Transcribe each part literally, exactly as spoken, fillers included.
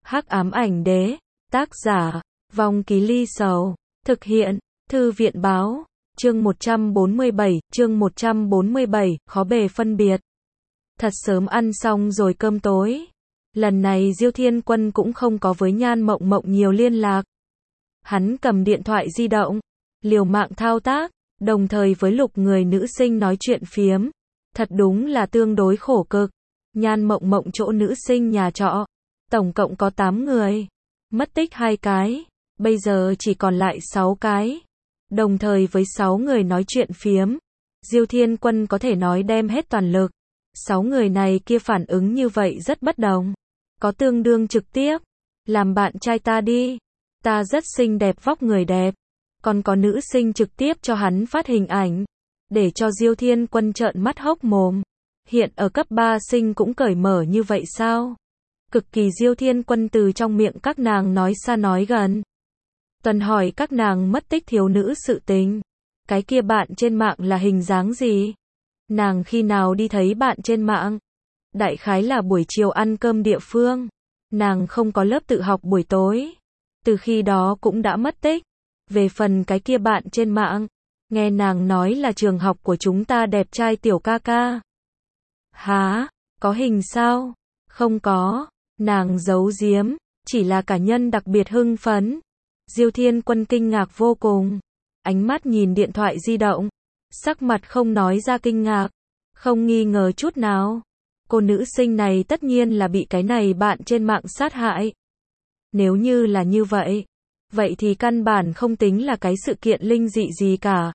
Hắc ám ảnh đế, tác giả, Vong Ký Ly Sầu, thực hiện, Thư viện báo, chương một trăm bốn mươi bảy, chương một trăm bốn mươi bảy, khó bề phân biệt. Thật sớm ăn xong rồi cơm tối. Lần này Diêu Thiên Quân cũng không có với Nhan Mộng Mộng nhiều liên lạc. Hắn cầm điện thoại di động, liều mạng thao tác, đồng thời với lục người nữ sinh nói chuyện phiếm. Thật đúng là tương đối khổ cực. Nhan Mộng Mộng chỗ nữ sinh nhà trọ, tổng cộng có tám người, mất tích hai cái, bây giờ chỉ còn lại sáu cái. Đồng thời với sáu người nói chuyện phiếm, Diêu Thiên Quân có thể nói đem hết toàn lực. Sáu người này kia phản ứng như vậy rất bất đồng. Có tương đương trực tiếp, làm bạn trai ta đi, ta rất xinh đẹp, vóc người đẹp. Còn có nữ sinh trực tiếp cho hắn phát hình ảnh, để cho Diêu Thiên Quân trợn mắt hốc mồm. Hiện ở cấp ba sinh cũng cởi mở như vậy sao? Cực kỳ Diêu Thiên Quân từ trong miệng các nàng nói xa nói gần. Tuần hỏi các nàng mất tích thiếu nữ sự tình. Cái kia bạn trên mạng là hình dáng gì? Nàng khi nào đi thấy bạn trên mạng? Đại khái là buổi chiều ăn cơm địa phương. Nàng không có lớp tự học buổi tối. Từ khi đó cũng đã mất tích. Về phần cái kia bạn trên mạng, nghe nàng nói là trường học của chúng ta đẹp trai tiểu ca ca. Hả? Có hình sao? Không có. Nàng giấu giếm, chỉ là cả nhân đặc biệt hưng phấn. Diêu Thiên Quân kinh ngạc vô cùng. Ánh mắt nhìn điện thoại di động. Sắc mặt không nói ra kinh ngạc. Không nghi ngờ chút nào. Cô nữ sinh này tất nhiên là bị cái này bạn trên mạng sát hại. Nếu như là như vậy, vậy thì căn bản không tính là cái sự kiện linh dị gì cả.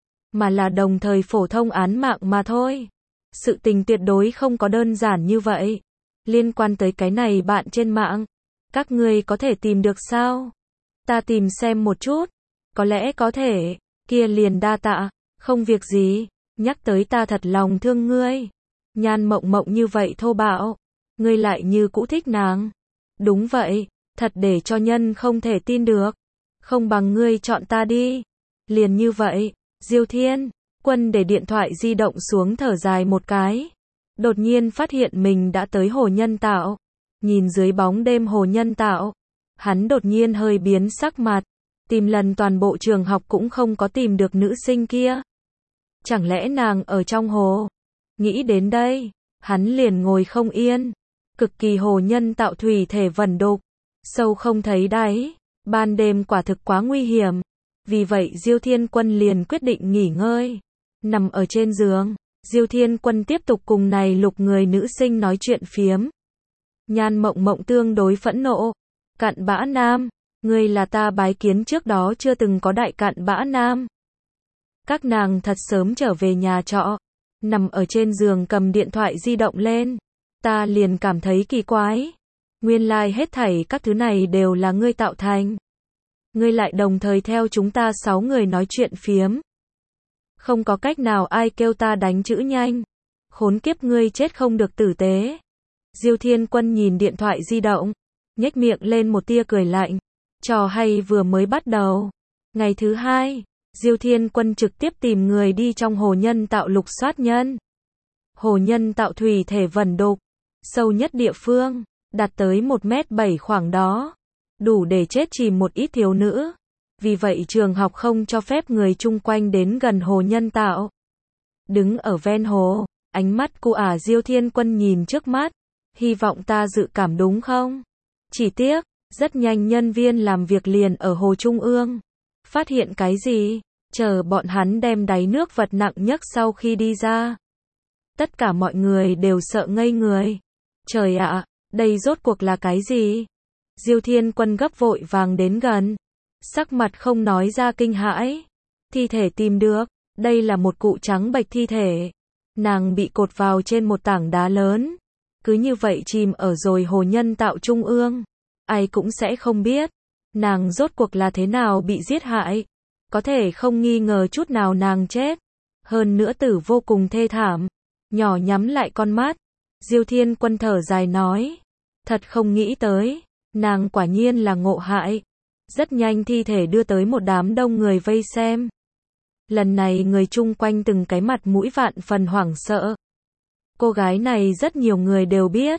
Mà là đồng thời phổ thông án mạng mà thôi. Sự tình tuyệt đối không có đơn giản như vậy. Liên quan tới cái này bạn trên mạng, các ngươi có thể tìm được sao? Ta tìm xem một chút. Có lẽ có thể. Kia liền đa tạ. Không việc gì. Nhắc tới ta thật lòng thương ngươi. Nhan Mộng Mộng như vậy thô bạo. Ngươi lại như cũ thích nàng. Đúng vậy. Thật để cho nhân không thể tin được. Không bằng ngươi chọn ta đi. Liền như vậy. Diêu Thiên Quân để điện thoại di động xuống thở dài một cái. Đột nhiên phát hiện mình đã tới hồ nhân tạo. Nhìn dưới bóng đêm hồ nhân tạo, hắn đột nhiên hơi biến sắc mặt. Tìm lần toàn bộ trường học cũng không có tìm được nữ sinh kia. Chẳng lẽ nàng ở trong hồ? Nghĩ đến đây, hắn liền ngồi không yên. Cực kỳ hồ nhân tạo thủy thể vẩn đục, sâu không thấy đáy. Ban đêm quả thực quá nguy hiểm. Vì vậy Diêu Thiên Quân liền quyết định nghỉ ngơi. Nằm ở trên giường, Diêu Thiên Quân tiếp tục cùng này lục người nữ sinh nói chuyện phiếm. Nhan Mộng Mộng tương đối phẫn nộ. Cặn bã nam, ngươi là ta bái kiến trước đó chưa từng có đại cặn bã nam. Các nàng thật sớm trở về nhà trọ, nằm ở trên giường cầm điện thoại di động lên. Ta liền cảm thấy kỳ quái. Nguyên lai hết thảy các thứ này đều là ngươi tạo thành. Ngươi lại đồng thời theo chúng ta sáu người nói chuyện phiếm. Không có cách nào ai kêu ta đánh chữ nhanh. Khốn kiếp ngươi chết không được tử tế. Diêu Thiên Quân nhìn điện thoại di động, nhếch miệng lên một tia cười lạnh. Trò hay vừa mới bắt đầu. Ngày thứ hai, Diêu Thiên Quân trực tiếp tìm người đi trong hồ nhân tạo lục soát nhân. Hồ nhân tạo thủy thể vẩn đục, sâu nhất địa phương, đạt tới một mét bảy khoảng đó. Đủ để chết chìm một ít thiếu nữ. Vì vậy trường học không cho phép người chung quanh đến gần hồ nhân tạo. Đứng ở ven hồ, ánh mắt cô ả Diêu Thiên Quân nhìn trước mắt. Hy vọng ta dự cảm đúng không? Chỉ tiếc, rất nhanh nhân viên làm việc liền ở hồ trung ương. Phát hiện cái gì? Chờ bọn hắn đem đáy nước vật nặng nhất sau khi đi ra. Tất cả mọi người đều sợ ngây người. Trời ạ, đây rốt cuộc là cái gì? Diêu Thiên Quân gấp vội vàng đến gần. Sắc mặt không nói ra kinh hãi. Thi thể tìm được. Đây là một cụ trắng bệch thi thể. Nàng bị cột vào trên một tảng đá lớn. Cứ như vậy chìm ở rồi hồ nhân tạo trung ương. Ai cũng sẽ không biết. Nàng rốt cuộc là thế nào bị giết hại. Có thể không nghi ngờ chút nào nàng chết. Hơn nữa tử vô cùng thê thảm. Nhỏ nhắm lại con mắt. Diêu Thiên Quân thở dài nói. Thật không nghĩ tới. Nàng quả nhiên là ngộ hại. Rất nhanh thi thể đưa tới một đám đông người vây xem. Lần này người chung quanh từng cái mặt mũi vạn phần hoảng sợ. Cô gái này rất nhiều người đều biết.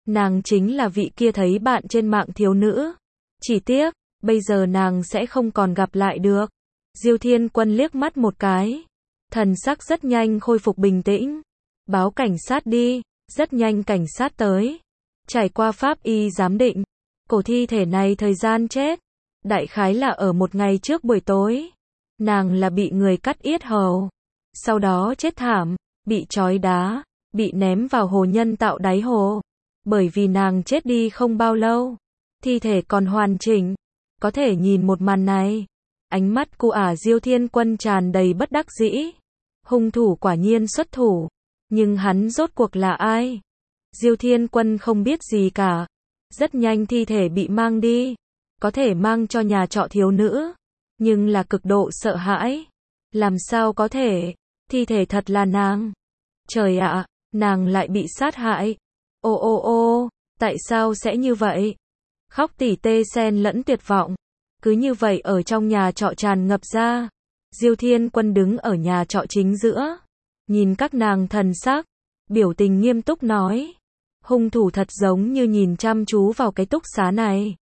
Nàng chính là vị kia thấy bạn trên mạng thiếu nữ. Chỉ tiếc, bây giờ nàng sẽ không còn gặp lại được. Diêu Thiên Quân liếc mắt một cái. Thần sắc rất nhanh khôi phục bình tĩnh. Báo cảnh sát đi. Rất nhanh cảnh sát tới. Trải qua pháp y giám định. Cổ thi thể này thời gian chết. Đại khái là ở một ngày trước buổi tối. Nàng là bị người cắt yết hầu. Sau đó chết thảm. Bị trói đá. Bị ném vào hồ nhân tạo đáy hồ. Bởi vì nàng chết đi không bao lâu. Thi thể còn hoàn chỉnh. Có thể nhìn một màn này. Ánh mắt của ả Diêu Thiên Quân tràn đầy bất đắc dĩ. Hung thủ quả nhiên xuất thủ. Nhưng hắn rốt cuộc là ai? Diêu Thiên Quân không biết gì cả. Rất nhanh thi thể bị mang đi. Có thể mang cho nhà trọ thiếu nữ. Nhưng là cực độ sợ hãi. Làm sao có thể? Thi thể thật là nàng. Trời ạ, nàng lại bị sát hại. Ô ô ô, tại sao sẽ như vậy? Khóc tỉ tê xen lẫn tuyệt vọng. Cứ như vậy ở trong nhà trọ tràn ngập ra. Diêu Thiên Quân đứng ở nhà trọ chính giữa. Nhìn các nàng thần sắc. Biểu tình nghiêm túc nói. Hung thủ thật giống như nhìn chăm chú vào cái túc xá này.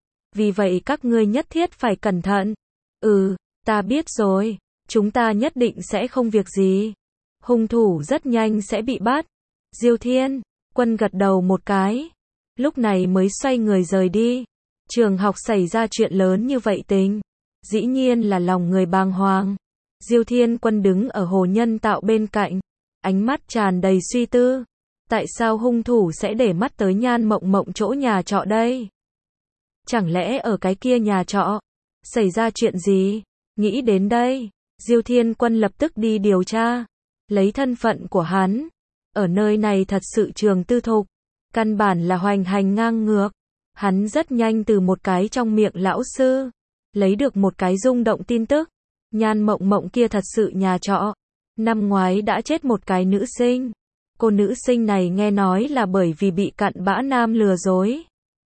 Vì vậy các ngươi nhất thiết phải cẩn thận. Ừ, ta biết rồi. Chúng ta nhất định sẽ không việc gì. Hung thủ rất nhanh sẽ bị bắt. Diêu Thiên Quân gật đầu một cái. Lúc này mới xoay người rời đi. Trường học xảy ra chuyện lớn như vậy tình. Dĩ nhiên là lòng người bàng hoàng. Diêu Thiên Quân đứng ở hồ nhân tạo bên cạnh. Ánh mắt tràn đầy suy tư. Tại sao hung thủ sẽ để mắt tới Nhan Mộng Mộng chỗ nhà trọ đây? Chẳng lẽ ở cái kia nhà trọ xảy ra chuyện gì? Nghĩ đến đây, Diêu Thiên Quân lập tức đi điều tra. Lấy thân phận của hắn, ở nơi này thật sự trường tư thục, căn bản là hoành hành ngang ngược. Hắn rất nhanh từ một cái trong miệng lão sư, lấy được một cái rung động tin tức. Nhan Mộng Mộng kia thật sự nhà trọ. Năm ngoái đã chết một cái nữ sinh. Cô nữ sinh này nghe nói là bởi vì bị cặn bã nam lừa dối.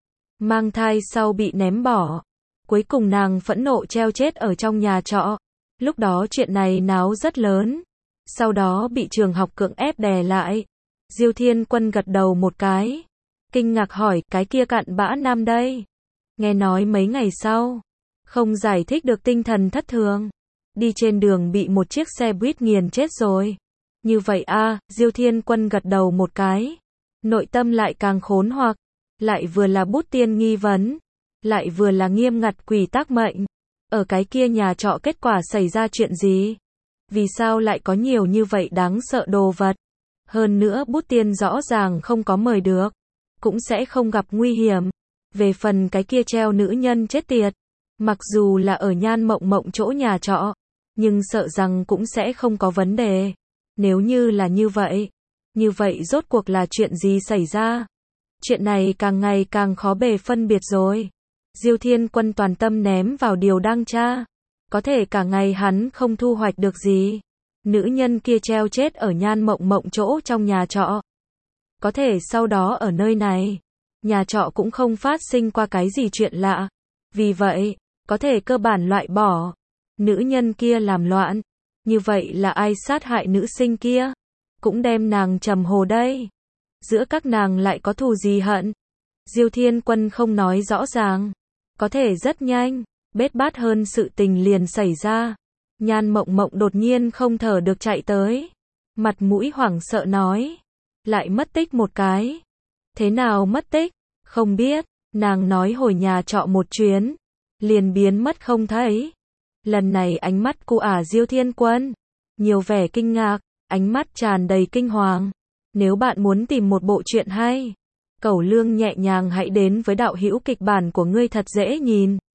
Mang thai sau bị ném bỏ. Cuối cùng nàng phẫn nộ treo chết ở trong nhà trọ. Lúc đó chuyện này náo rất lớn. Sau đó bị trường học cưỡng ép đè lại. Diêu Thiên Quân gật đầu một cái. Kinh ngạc hỏi, cái kia cặn bã nam đây? Nghe nói mấy ngày sau, không giải thích được tinh thần thất thường. Đi trên đường bị một chiếc xe buýt nghiền chết rồi. Như vậy a, à, Diêu Thiên Quân gật đầu một cái. Nội tâm lại càng khốn hoặc. Lại vừa là bút tiên nghi vấn. Lại vừa là nghiêm ngặt quỷ tác mệnh. Ở cái kia nhà trọ kết quả xảy ra chuyện gì? Vì sao lại có nhiều như vậy đáng sợ đồ vật? Hơn nữa bút tiên rõ ràng không có mời được. Cũng sẽ không gặp nguy hiểm. Về phần cái kia treo nữ nhân chết tiệt. Mặc dù là ở Nhan Mộng Mộng chỗ nhà trọ. Nhưng sợ rằng cũng sẽ không có vấn đề. Nếu như là như vậy. Như vậy rốt cuộc là chuyện gì xảy ra? Chuyện này càng ngày càng khó bề phân biệt rồi. Diêu Thiên Quân toàn tâm ném vào điều đang tra. Có thể cả ngày hắn không thu hoạch được gì. Nữ nhân kia treo chết ở Nhan Mộng Mộng chỗ trong nhà trọ. Có thể sau đó ở nơi này, nhà trọ cũng không phát sinh qua cái gì chuyện lạ. Vì vậy, có thể cơ bản loại bỏ. Nữ nhân kia làm loạn. Như vậy là ai sát hại nữ sinh kia? Cũng đem nàng trầm hồ đây. Giữa các nàng lại có thù gì hận? Diêu Thiên Quân không nói rõ ràng. Có thể rất nhanh, bết bát hơn sự tình liền xảy ra. Nhan Mộng Mộng đột nhiên không thở được chạy tới. Mặt mũi hoảng sợ nói. Lại mất tích một cái. Thế nào mất tích? Không biết. Nàng nói hồi nhà trọ một chuyến. Liền biến mất không thấy. Lần này ánh mắt của ả Diêu Thiên Quân. Nhiều vẻ kinh ngạc. Ánh mắt tràn đầy kinh hoàng. Nếu bạn muốn tìm một bộ truyện hay, Cẩu Lương nhẹ nhàng hãy đến với đạo hữu kịch bản của ngươi thật dễ nhìn.